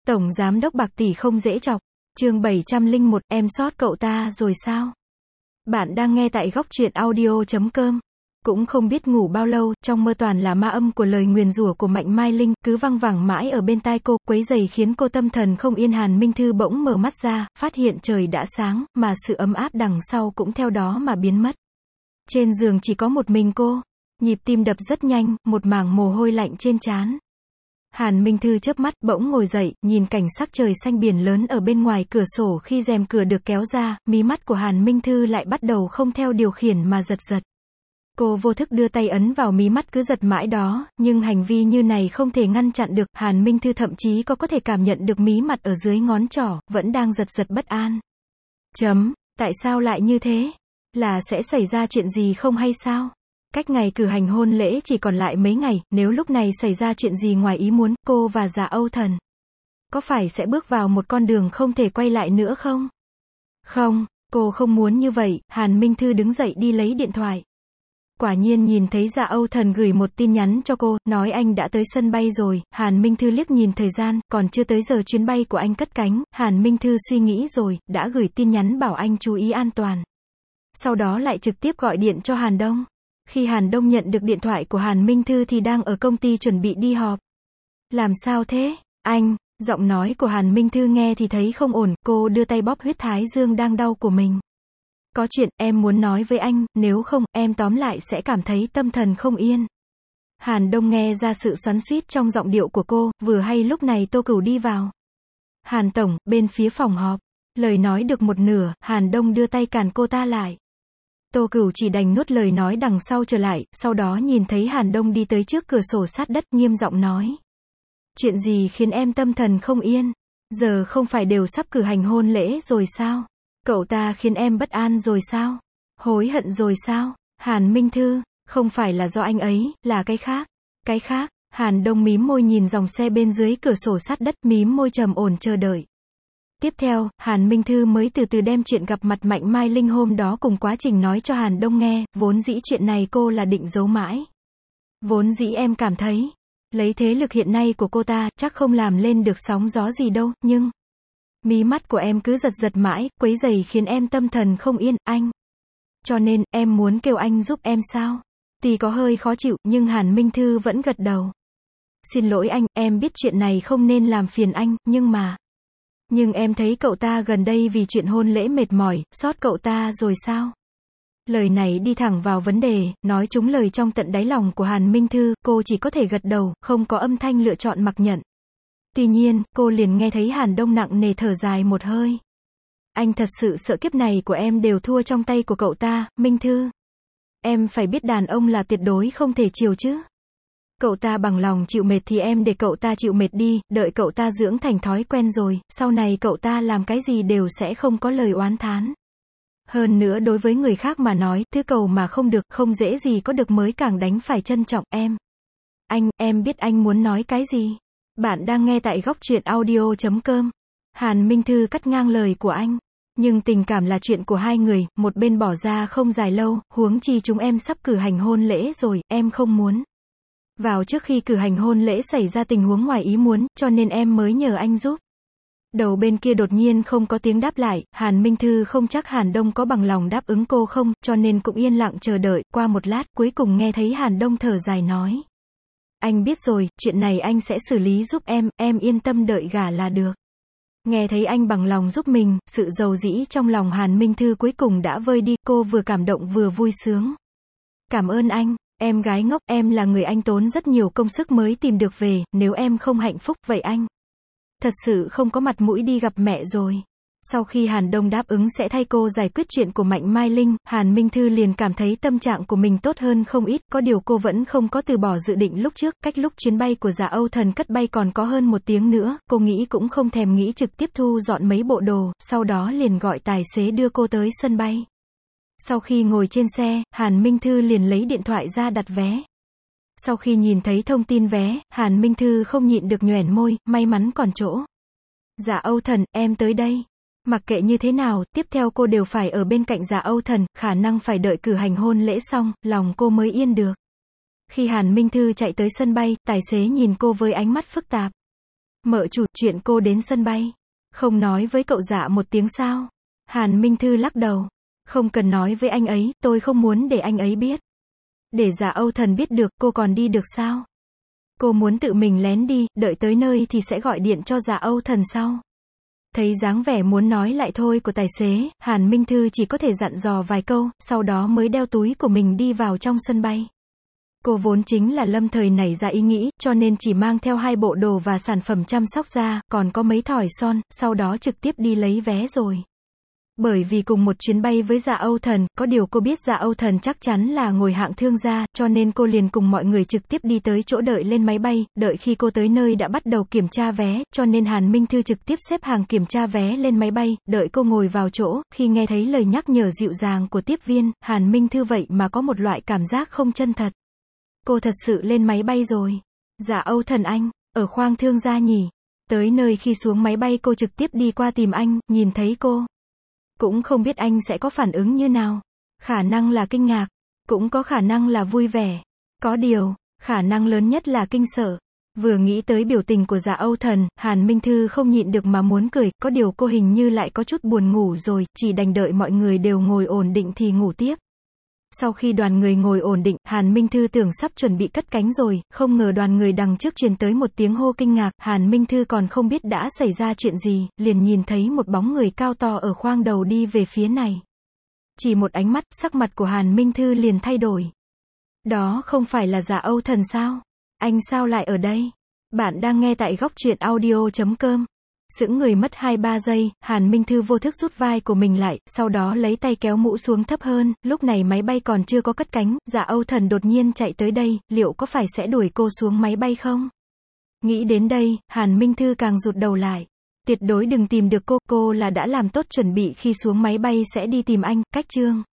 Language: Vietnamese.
Tổng giám đốc bạc tỷ không dễ chọc. Chương 701, em sót cậu ta rồi sao? Bạn đang nghe tại góc truyện audio.com. Cũng không biết ngủ bao lâu, trong mơ toàn là ma âm của lời nguyền rủa của Mạnh Mai Linh, cứ văng vẳng mãi ở bên tai cô, quấy rầy khiến cô tâm thần không yên. Hàn Minh Thư bỗng mở mắt ra, phát hiện trời đã sáng, mà sự ấm áp đằng sau cũng theo đó mà biến mất. Trên giường chỉ có một mình cô. Nhịp tim đập rất nhanh, một mảng mồ hôi lạnh trên trán. Hàn Minh Thư chớp mắt, bỗng ngồi dậy, nhìn cảnh sắc trời xanh biển lớn ở bên ngoài cửa sổ. Khi rèm cửa được kéo ra, mí mắt của Hàn Minh Thư lại bắt đầu không theo điều khiển mà giật giật. Cô vô thức đưa tay ấn vào mí mắt cứ giật mãi đó, nhưng hành vi như này không thể ngăn chặn được. Hàn Minh Thư thậm chí có thể cảm nhận được mí mặt ở dưới ngón trỏ, vẫn đang giật giật bất an. Tại sao lại như thế? Là sẽ xảy ra chuyện gì không hay sao? Cách ngày cử hành hôn lễ chỉ còn lại mấy ngày, nếu lúc này xảy ra chuyện gì ngoài ý muốn, cô và Dạ Âu Thần có phải sẽ bước vào một con đường không thể quay lại nữa không? Không, cô không muốn như vậy. Hàn Minh Thư đứng dậy đi lấy điện thoại. Quả nhiên nhìn thấy Dạ Âu Thần gửi một tin nhắn cho cô, nói anh đã tới sân bay rồi. Hàn Minh Thư liếc nhìn thời gian, còn chưa tới giờ chuyến bay của anh cất cánh. Hàn Minh Thư suy nghĩ rồi, đã gửi tin nhắn bảo anh chú ý an toàn. Sau đó lại trực tiếp gọi điện cho Hàn Đông. Khi Hàn Đông nhận được điện thoại của Hàn Minh Thư thì đang ở công ty chuẩn bị đi họp. Làm sao thế? Anh, giọng nói của Hàn Minh Thư nghe thì thấy không ổn, cô đưa tay bóp huyết thái dương đang đau của mình. Có chuyện, em muốn nói với anh, nếu không, em tóm lại sẽ cảm thấy tâm thần không yên. Hàn Đông nghe ra sự xoắn xuýt trong giọng điệu của cô, vừa hay lúc này Tô Cửu đi vào. Hàn Tổng, bên phía phòng họp. Lời nói được một nửa, Hàn Đông đưa tay cản cô ta lại. Tô Cửu chỉ đành nuốt lời nói đằng sau trở lại, sau đó nhìn thấy Hàn Đông đi tới trước cửa sổ sát đất, nghiêm giọng nói. Chuyện gì khiến em tâm thần không yên? Giờ không phải đều sắp cử hành hôn lễ rồi sao? Cậu ta khiến em bất an rồi sao? Hối hận rồi sao? Hàn Minh Thư, không phải là do anh ấy, là cái khác. Cái khác? Hàn Đông mím môi nhìn dòng xe bên dưới cửa sổ sát đất, mím môi trầm ổn chờ đợi. Tiếp theo, Hàn Minh Thư mới từ từ đem chuyện gặp mặt Mạnh Mai Linh hôm đó cùng quá trình nói cho Hàn Đông nghe. Vốn dĩ chuyện này cô là định giấu mãi. Vốn dĩ em cảm thấy, lấy thế lực hiện nay của cô ta, chắc không làm lên được sóng gió gì đâu, nhưng mí mắt của em cứ giật giật mãi, quấy rầy khiến em tâm thần không yên, anh. Cho nên, em muốn kêu anh giúp em sao? Tuy có hơi khó chịu, nhưng Hàn Minh Thư vẫn gật đầu. Xin lỗi anh, em biết chuyện này không nên làm phiền anh, nhưng em thấy cậu ta gần đây vì chuyện hôn lễ mệt mỏi, sót cậu ta rồi sao? Lời này đi thẳng vào vấn đề, nói trúng lời trong tận đáy lòng của Hàn Minh Thư, cô chỉ có thể gật đầu, không có âm thanh lựa chọn mặc nhận. Tuy nhiên, cô liền nghe thấy Hàn Đông nặng nề thở dài một hơi. Anh thật sự sợ kiếp này của em đều thua trong tay của cậu ta, Minh Thư. Em phải biết đàn ông là tuyệt đối không thể chiều chứ. Cậu ta bằng lòng chịu mệt thì em để cậu ta chịu mệt đi, đợi cậu ta dưỡng thành thói quen rồi, sau này cậu ta làm cái gì đều sẽ không có lời oán thán. Hơn nữa đối với người khác mà nói, thứ cầu mà không được, không dễ gì có được mới càng đánh phải trân trọng em. Em biết anh muốn nói cái gì. Bạn đang nghe tại góc truyện audio.com. Hàn Minh Thư cắt ngang lời của anh. Nhưng tình cảm là chuyện của hai người, một bên bỏ ra không dài lâu, huống chi chúng em sắp cử hành hôn lễ rồi, em không muốn vào trước khi cử hành hôn lễ xảy ra tình huống ngoài ý muốn, cho nên em mới nhờ anh giúp. Đầu bên kia đột nhiên không có tiếng đáp lại, Hàn Minh Thư không chắc Hàn Đông có bằng lòng đáp ứng cô không, cho nên cũng yên lặng chờ đợi. Qua một lát, cuối cùng nghe thấy Hàn Đông thở dài nói. Anh biết rồi, chuyện này anh sẽ xử lý giúp em yên tâm đợi gả là được. Nghe thấy anh bằng lòng giúp mình, sự dầu dĩ trong lòng Hàn Minh Thư cuối cùng đã vơi đi, cô vừa cảm động vừa vui sướng. Cảm ơn anh. Em gái ngốc, em là người anh tốn rất nhiều công sức mới tìm được về, nếu em không hạnh phúc, vậy anh thật sự không có mặt mũi đi gặp mẹ rồi. Sau khi Hàn Đông đáp ứng sẽ thay cô giải quyết chuyện của Mạnh Mai Linh, Hàn Minh Thư liền cảm thấy tâm trạng của mình tốt hơn không ít, có điều cô vẫn không có từ bỏ dự định lúc trước, cách lúc chuyến bay của Dạ Âu Thần cất bay còn có hơn 1 tiếng nữa, cô nghĩ cũng không thèm nghĩ trực tiếp thu dọn mấy bộ đồ, sau đó liền gọi tài xế đưa cô tới sân bay. Sau khi ngồi trên xe, Hàn Minh Thư liền lấy điện thoại ra đặt vé. Sau khi nhìn thấy thông tin vé, Hàn Minh Thư không nhịn được nhoẻn môi, may mắn còn chỗ. Dạ Âu Thần, em tới đây. Mặc kệ như thế nào, tiếp theo cô đều phải ở bên cạnh Dạ Âu Thần, khả năng phải đợi cử hành hôn lễ xong, lòng cô mới yên được. Khi Hàn Minh Thư chạy tới sân bay, tài xế nhìn cô với ánh mắt phức tạp. Mợ chủ, chuyện cô đến sân bay. Không nói với cậu Dạ một tiếng sao? Hàn Minh Thư lắc đầu. Không cần nói với anh ấy, tôi không muốn để anh ấy biết. Để Dạ Âu Thần biết được, cô còn đi được sao? Cô muốn tự mình lén đi, đợi tới nơi thì sẽ gọi điện cho Dạ Âu Thần sau. Thấy dáng vẻ muốn nói lại thôi của tài xế, Hàn Minh Thư chỉ có thể dặn dò vài câu, sau đó mới đeo túi của mình đi vào trong sân bay. Cô vốn chính là lâm thời nảy ra ý nghĩ, cho nên chỉ mang theo 2 bộ đồ và sản phẩm chăm sóc da, còn có mấy thỏi son, sau đó trực tiếp đi lấy vé rồi. Bởi vì cùng một chuyến bay với Dạ Âu Thần, có điều cô biết Dạ Âu Thần chắc chắn là ngồi hạng thương gia, cho nên cô liền cùng mọi người trực tiếp đi tới chỗ đợi lên máy bay, đợi khi cô tới nơi đã bắt đầu kiểm tra vé, cho nên Hàn Minh Thư trực tiếp xếp hàng kiểm tra vé lên máy bay, đợi cô ngồi vào chỗ, khi nghe thấy lời nhắc nhở dịu dàng của tiếp viên, Hàn Minh Thư vậy mà có một loại cảm giác không chân thật. Cô thật sự lên máy bay rồi. Dạ Âu Thần anh, ở khoang thương gia nhỉ? Tới nơi khi xuống máy bay cô trực tiếp đi qua tìm anh, nhìn thấy cô. Cũng không biết anh sẽ có phản ứng như nào. Khả năng là kinh ngạc, cũng có khả năng là vui vẻ. Có điều, khả năng lớn nhất là kinh sợ. Vừa nghĩ tới biểu tình của Dạ Âu Thần, Hàn Minh Thư không nhịn được mà muốn cười, có điều cô hình như lại có chút buồn ngủ rồi, chỉ đành đợi mọi người đều ngồi ổn định thì ngủ tiếp. Sau khi đoàn người ngồi ổn định, Hàn Minh Thư tưởng sắp chuẩn bị cất cánh rồi, không ngờ đoàn người đằng trước truyền tới một tiếng hô kinh ngạc, Hàn Minh Thư còn không biết đã xảy ra chuyện gì, liền nhìn thấy một bóng người cao to ở khoang đầu đi về phía này. Chỉ một ánh mắt, sắc mặt của Hàn Minh Thư liền thay đổi. Đó không phải là Dạ Âu Thần sao? Anh sao lại ở đây? Bạn đang nghe tại góc truyện audio.com. Sững người mất 2-3 giây, Hàn Minh Thư vô thức rút vai của mình lại, sau đó lấy tay kéo mũ xuống thấp hơn, lúc này máy bay còn chưa có cất cánh, Dạ Âu Thần đột nhiên chạy tới đây, liệu có phải sẽ đuổi cô xuống máy bay không? Nghĩ đến đây, Hàn Minh Thư càng rụt đầu lại. Tuyệt đối đừng tìm được cô là đã làm tốt chuẩn bị khi xuống máy bay sẽ đi tìm anh, cách chương.